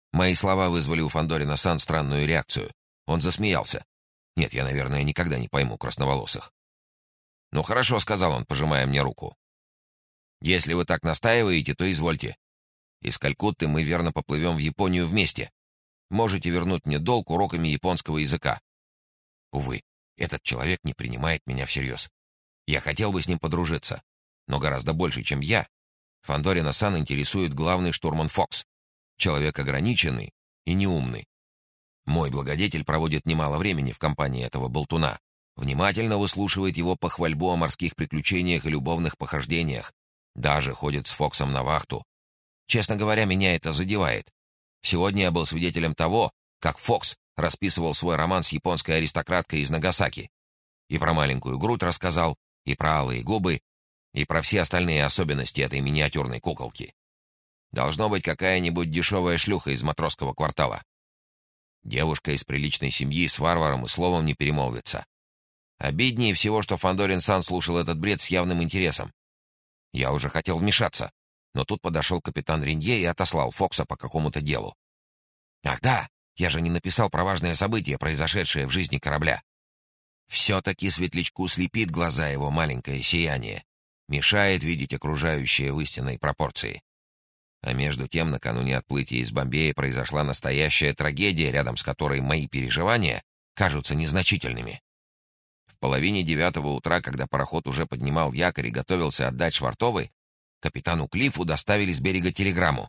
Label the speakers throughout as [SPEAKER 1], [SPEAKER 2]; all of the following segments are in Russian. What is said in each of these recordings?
[SPEAKER 1] Мои слова вызвали у Фандорина-сан странную реакцию. Он засмеялся. Нет, я, наверное, никогда не пойму красноволосых. «Ну хорошо», — сказал он, пожимая мне руку. «Если вы так настаиваете, то извольте. Из Калькутты мы верно поплывем в Японию вместе. Можете вернуть мне долг уроками японского языка». Увы, этот человек не принимает меня всерьез. Я хотел бы с ним подружиться, но гораздо больше, чем я. Фандорина-сан интересует главный штурман Фокс. Человек ограниченный и неумный. Мой благодетель проводит немало времени в компании этого болтуна, внимательно выслушивает его похвальбу о морских приключениях и любовных похождениях, даже ходит с Фоксом на вахту. Честно говоря, меня это задевает. Сегодня я был свидетелем того, как Фокс расписывал свой роман с японской аристократкой из Нагасаки. И про маленькую грудь рассказал, и про алые губы, и про все остальные особенности этой миниатюрной куколки. Должно быть какая-нибудь дешевая шлюха из матросского квартала. Девушка из приличной семьи с варваром и словом не перемолвится. Обиднее всего, что Фандорин-сан слушал этот бред с явным интересом. Я уже хотел вмешаться, но тут подошел капитан Ринье и отослал Фокса по какому-то делу. Ах да, я же не написал про важное событие, произошедшее в жизни корабля. Все-таки светлячку слепит глаза его маленькое сияние, мешает видеть окружающее в истинной пропорции. А между тем, накануне отплытия из Бомбея произошла настоящая трагедия, рядом с которой мои переживания кажутся незначительными. В половине 9 утра, когда пароход уже поднимал якорь и готовился отдать швартовы, капитану Клиффу доставили с берега телеграмму.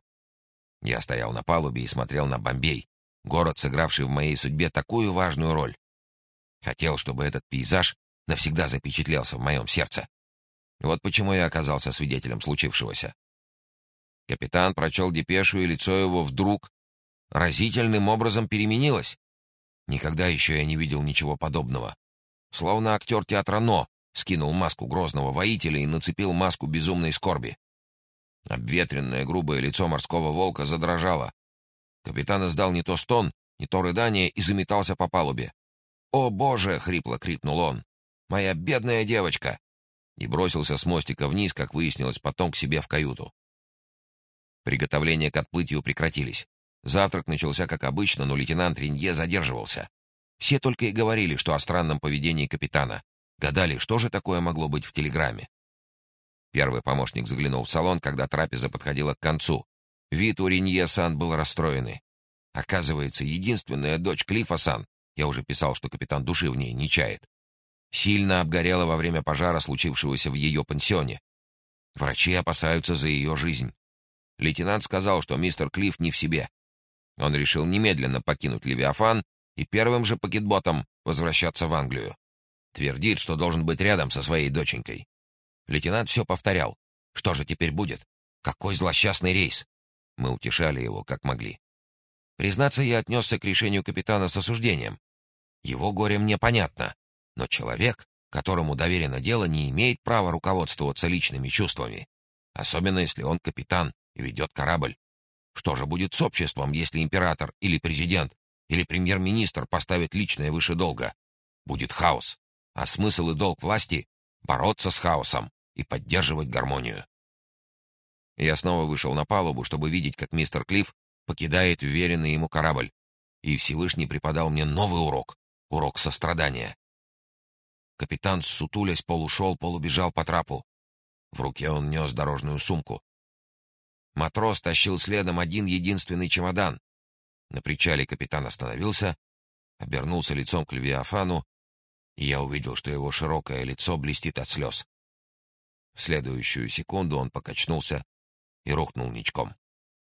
[SPEAKER 1] Я стоял на палубе и смотрел на Бомбей, город, сыгравший в моей судьбе такую важную роль. Хотел, чтобы этот пейзаж навсегда запечатлелся в моем сердце. Вот почему я оказался свидетелем случившегося. Капитан прочел депешу, и лицо его вдруг разительным образом переменилось. Никогда еще я не видел ничего подобного. Словно актер театра «Но» скинул маску грозного воителя и нацепил маску безумной скорби. Обветренное грубое лицо морского волка задрожало. Капитан издал не то стон, не то рыдание и заметался по палубе. «О, Боже!» — хрипло крикнул он. «Моя бедная девочка!» И бросился с мостика вниз, как выяснилось потом, к себе в каюту. Приготовления к отплытию прекратились. Завтрак начался как обычно, но лейтенант Ринье задерживался. Все только и говорили, что о странном поведении капитана. Гадали, что же такое могло быть в телеграмме. Первый помощник заглянул в салон, когда трапеза подходила к концу. Вид у Ринье-сан был расстроенный. Оказывается, единственная дочь Клиффа-сан, я уже писал, что капитан души в ней не чает, сильно обгорела во время пожара, случившегося в ее пансионе. Врачи опасаются за ее жизнь. Лейтенант сказал, что мистер Клифф не в себе. Он решил немедленно покинуть Левиафан и первым же пакетботом возвращаться в Англию. Твердит, что должен быть рядом со своей доченькой. Лейтенант все повторял. Что же теперь будет? Какой злосчастный рейс? Мы утешали его, как могли. Признаться, я отнесся к решению капитана с осуждением. Его горе мне понятно, но человек, которому доверено дело, не имеет права руководствоваться личными чувствами, особенно если он капитан и ведет корабль. Что же будет с обществом, если император или президент или премьер-министр поставят личное выше долга? Будет хаос, а смысл и долг власти — бороться с хаосом и поддерживать гармонию. Я снова вышел на палубу, чтобы видеть, как мистер Клифф покидает уверенный ему корабль, и Всевышний преподал мне новый урок — урок сострадания. Капитан, ссутулясь, полушел, полубежал по трапу. В руке он нес дорожную сумку. Матрос тащил следом один единственный чемодан. На причале капитан остановился, обернулся лицом к Левиафану, и я увидел, что его широкое лицо блестит от слез. В следующую секунду он покачнулся и рухнул ничком.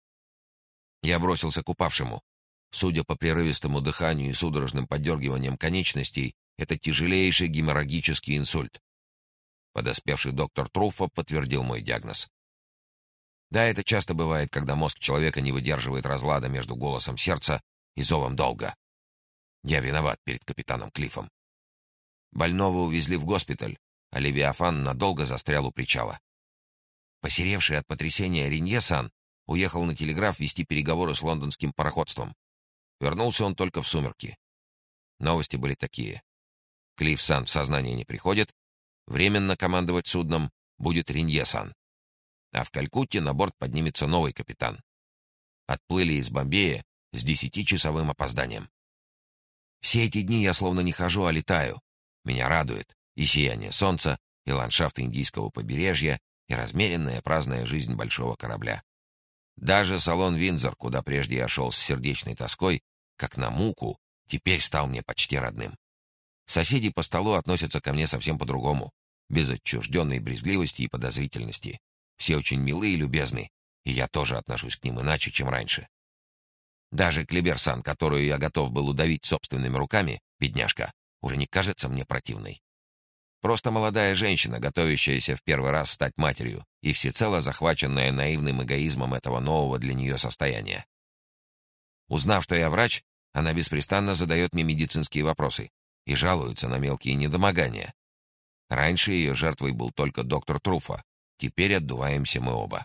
[SPEAKER 1] Я бросился к упавшему. Судя по прерывистому дыханию и судорожным подергиваниям конечностей, это тяжелейший геморрагический инсульт. Подоспевший доктор Труффо подтвердил мой диагноз. Да, это часто бывает, когда мозг человека не выдерживает разлада между голосом сердца и зовом долга. Я виноват перед капитаном Клиффом. Больного увезли в госпиталь, а Левиафан надолго застрял у причала. Посеревший от потрясения Ринье-сан уехал на телеграф вести переговоры с лондонским пароходством. Вернулся он только в сумерки. Новости были такие. Клифф-сан в сознание не приходит, временно командовать судном будет Ринье-сан. А в Калькутте на борт поднимется новый капитан. Отплыли из Бомбея с 10-часовым опозданием. Все эти дни я словно не хожу, а летаю. Меня радует и сияние солнца, и ландшафт индийского побережья, и размеренная праздная жизнь большого корабля. Даже салон Виндзор, куда прежде я шел с сердечной тоской, как на муку, теперь стал мне почти родным. Соседи по столу относятся ко мне совсем по-другому, без отчужденной брезгливости и подозрительности. Все очень милы и любезны, и я тоже отношусь к ним иначе, чем раньше. Даже Клиберсан, которую я готов был удавить собственными руками, бедняжка, уже не кажется мне противной. Просто молодая женщина, готовящаяся в первый раз стать матерью и всецело захваченная наивным эгоизмом этого нового для нее состояния. Узнав, что я врач, она беспрестанно задает мне медицинские вопросы и жалуется на мелкие недомогания. Раньше ее жертвой был только доктор Труфа, теперь отдуваемся мы оба.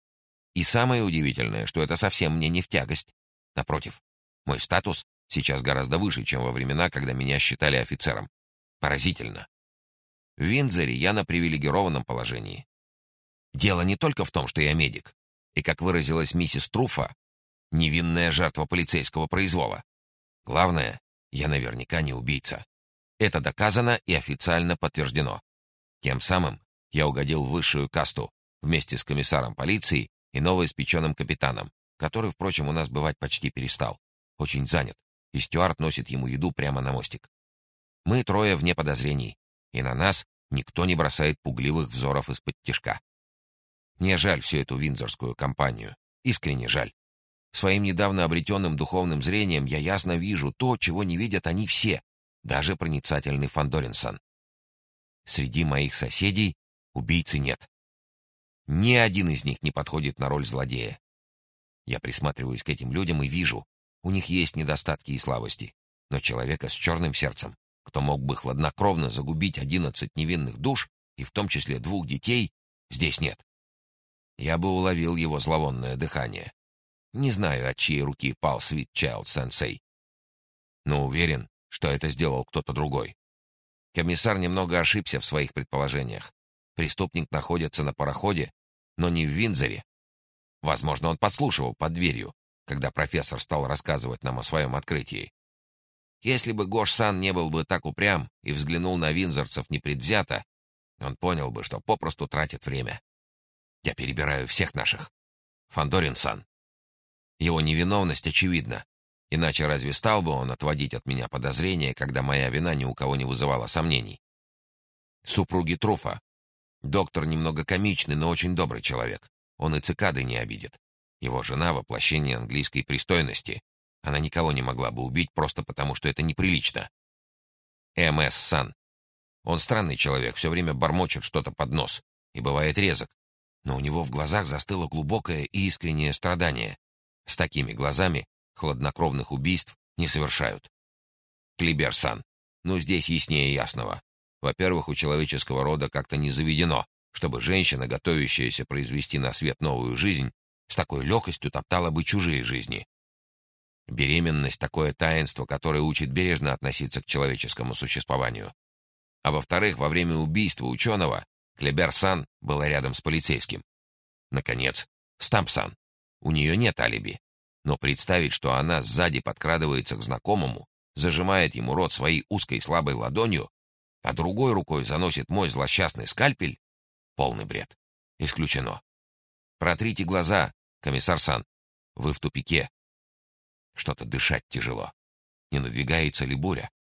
[SPEAKER 1] И самое удивительное, что это совсем мне не в тягость. Напротив, мой статус сейчас гораздо выше, чем во времена, когда меня считали офицером. Поразительно. В Виндзоре я на привилегированном положении. Дело не только в том, что я медик, и, как выразилась миссис Труфа, невинная жертва полицейского произвола. Главное, я наверняка не убийца. Это доказано и официально подтверждено. Тем самым я угодил в высшую касту вместе с комиссаром полиции и новоиспеченным капитаном, который, впрочем, у нас бывать почти перестал. Очень занят, и стюард носит ему еду прямо на мостик. Мы трое вне подозрений, и на нас никто не бросает пугливых взоров из-под тишка. Мне жаль всю эту виндзорскую компанию. Искренне жаль. Своим недавно обретенным духовным зрением я ясно вижу то, чего не видят они все, даже проницательный Фандоринсон. Среди моих соседей убийцы нет. Ни один из них не подходит на роль злодея. Я присматриваюсь к этим людям и вижу, у них есть недостатки и слабости, но человека с черным сердцем, кто мог бы хладнокровно загубить 11 невинных душ, и в том числе 2 детей, здесь нет. Я бы уловил его зловонное дыхание. Не знаю, от чьей руки пал Sweet Child Sensei, но уверен, что это сделал кто-то другой. Комиссар немного ошибся в своих предположениях. Преступник находится на пароходе, но не в Виндзоре. Возможно, он подслушивал под дверью, когда профессор стал рассказывать нам о своем открытии. Если бы Гош-сан не был бы так упрям и взглянул на виндзорцев непредвзято, он понял бы, что попросту тратит время. Я перебираю всех наших. Фандорин-сан. Его невиновность очевидна. Иначе разве стал бы он отводить от меня подозрения, когда моя вина ни у кого не вызывала сомнений? Супруги Труфа. Доктор немного комичный, но очень добрый человек. Он и цикады не обидит. Его жена — воплощение английской пристойности. Она никого не могла бы убить просто потому, что это неприлично. М.С. Сан. Он странный человек, все время бормочет что-то под нос и бывает резок. Но у него в глазах застыло глубокое и искреннее страдание. С такими глазами хладнокровных убийств не совершают. Клибер-сан. Ну, здесь яснее ясного. Во-первых, у человеческого рода как-то не заведено, чтобы женщина, готовящаяся произвести на свет новую жизнь, с такой легкостью топтала бы чужие жизни. Беременность — такое таинство, которое учит бережно относиться к человеческому существованию. А во-вторых, во время убийства ученого Клибер-сан была рядом с полицейским. Наконец, Стамп-сан. У нее нет алиби. Но представить, что она сзади подкрадывается к знакомому, зажимает ему рот своей узкой слабой ладонью, а другой рукой заносит мой злосчастный скальпель — полный бред. Исключено. Протрите глаза, комиссар Сан. Вы в тупике. Что-то дышать тяжело. Не надвигается ли буря?